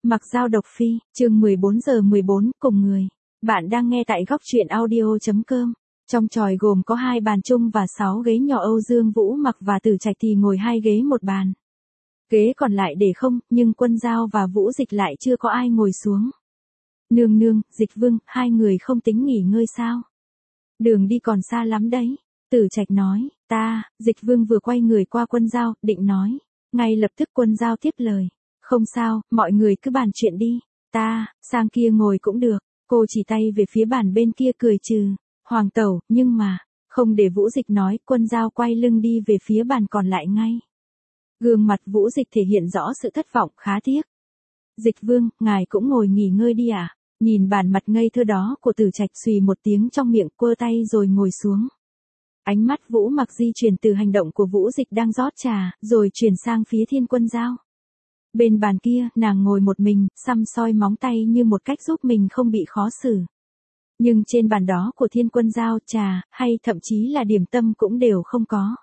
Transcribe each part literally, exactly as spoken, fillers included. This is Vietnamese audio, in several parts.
Mặc Dao độc phi, chương mười bốn giờ mười bốn, cùng người. Bạn đang nghe tại góc truyện audio chấm com. Trong tròi gồm có hai bàn chung và sáu ghế nhỏ. Âu Dương Vũ Mặc và Tử Trạch thì ngồi hai ghế một bàn. Ghế còn lại để không, nhưng Quân Dao và Vũ Dịch lại chưa có ai ngồi xuống. Nương nương, Dịch Vương, hai người không tính nghỉ ngơi sao? Đường đi còn xa lắm đấy. Tử Trạch nói, ta, Dịch Vương vừa quay người qua Quân Dao, định nói. Ngay lập tức Quân Dao tiếp lời. Không sao, mọi người cứ bàn chuyện đi. Ta, sang kia ngồi cũng được. Cô chỉ tay về phía bàn bên kia cười trừ. Hoàng tẩu, nhưng mà, không để Vũ Dịch nói, Quân Dao quay lưng đi về phía bàn còn lại ngay. Gương mặt Vũ Dịch thể hiện rõ sự thất vọng, khá tiếc. Dịch Vương, ngài cũng ngồi nghỉ ngơi đi à? Nhìn bàn mặt ngây thơ đó của Tử Trạch, xùy một tiếng trong miệng, quơ tay rồi ngồi xuống. Ánh mắt Vũ Mặc di chuyển từ hành động của Vũ Dịch đang rót trà, rồi chuyển sang phía Thiên Quân Dao. Bên bàn kia, nàng ngồi một mình, xăm soi móng tay như một cách giúp mình không bị khó xử. Nhưng trên bàn đó của Thiên Quân Dao, trà, hay thậm chí là điểm tâm cũng đều không có.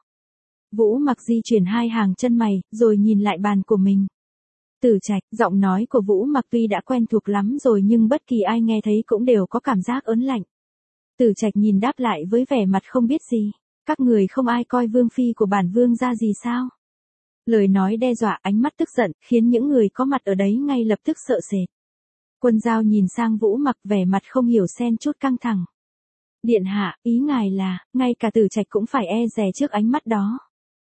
Vũ Mặc di chuyển hai hàng chân mày, rồi nhìn lại bàn của mình. Tử Trạch, giọng nói của Vũ Mặc tuy đã quen thuộc lắm rồi nhưng bất kỳ ai nghe thấy cũng đều có cảm giác ớn lạnh. Tử Trạch nhìn đáp lại với vẻ mặt không biết gì. Các người không ai coi vương phi của bản vương ra gì sao? Lời nói đe dọa, ánh mắt tức giận, khiến những người có mặt ở đấy ngay lập tức sợ sệt. Quân Dao nhìn sang Vũ Mặc, vẻ mặt không hiểu xen chút căng thẳng. Điện hạ, ý ngài là, ngay cả Tử Trạch cũng phải e dè trước ánh mắt đó.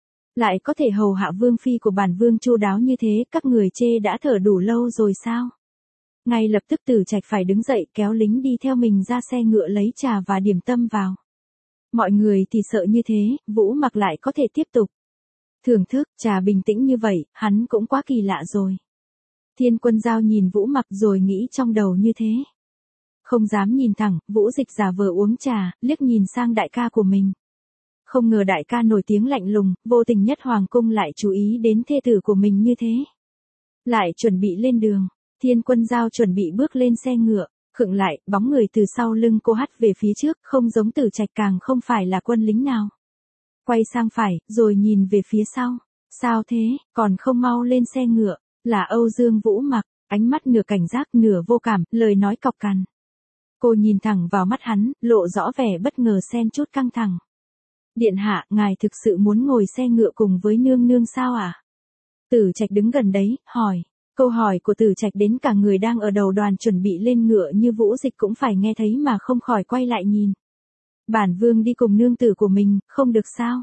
Lại có thể hầu hạ vương phi của bản vương chu đáo như thế, các người chê đã thở đủ lâu rồi sao? Ngay lập tức Tử Trạch phải đứng dậy kéo lính đi theo mình ra xe ngựa lấy trà và điểm tâm vào. Mọi người thì sợ như thế, Vũ Mặc lại có thể tiếp tục. Thưởng thức, trà bình tĩnh như vậy, hắn cũng quá kỳ lạ rồi. Thiên Quân Dao nhìn Vũ Mặc rồi nghĩ trong đầu như thế. Không dám nhìn thẳng, Vũ Dịch giả vờ uống trà, liếc nhìn sang đại ca của mình. Không ngờ đại ca nổi tiếng lạnh lùng, vô tình nhất hoàng cung lại chú ý đến thê tử của mình như thế. Lại chuẩn bị lên đường, Thiên Quân Dao chuẩn bị bước lên xe ngựa, khựng lại, bóng người từ sau lưng cô hắt về phía trước, không giống Tử Trạch, càng không phải là quân lính nào. Quay sang phải, rồi nhìn về phía sau. Sao thế, còn không mau lên xe ngựa? Là Âu Dương Vũ Mặc, ánh mắt nửa cảnh giác nửa vô cảm, lời nói cọc cằn. Cô nhìn thẳng vào mắt hắn, lộ rõ vẻ bất ngờ xen chút căng thẳng. Điện hạ, ngài thực sự muốn ngồi xe ngựa cùng với nương nương sao à? Tử Trạch đứng gần đấy, hỏi. Câu hỏi của Tử Trạch đến cả người đang ở đầu đoàn chuẩn bị lên ngựa như Vũ Dịch cũng phải nghe thấy mà không khỏi quay lại nhìn. Bản vương đi cùng nương tử của mình, không được sao?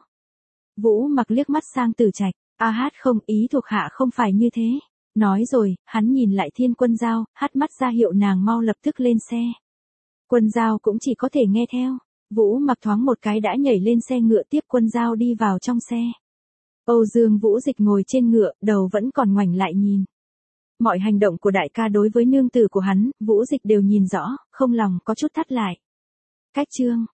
Vũ Mặc liếc mắt sang Tử Trạch. A hát không, ý thuộc hạ không phải như thế. Nói rồi, hắn nhìn lại Thiên Quân Dao, hắt mắt ra hiệu nàng mau lập tức lên xe. Quân Dao cũng chỉ có thể nghe theo. Vũ Mặc thoáng một cái đã nhảy lên xe ngựa tiếp Quân Dao đi vào trong xe. Âu Dương Vũ Dịch ngồi trên ngựa, đầu vẫn còn ngoảnh lại nhìn. Mọi hành động của đại ca đối với nương tử của hắn, Vũ Dịch đều nhìn rõ, không lòng có chút thắt lại. Cách chương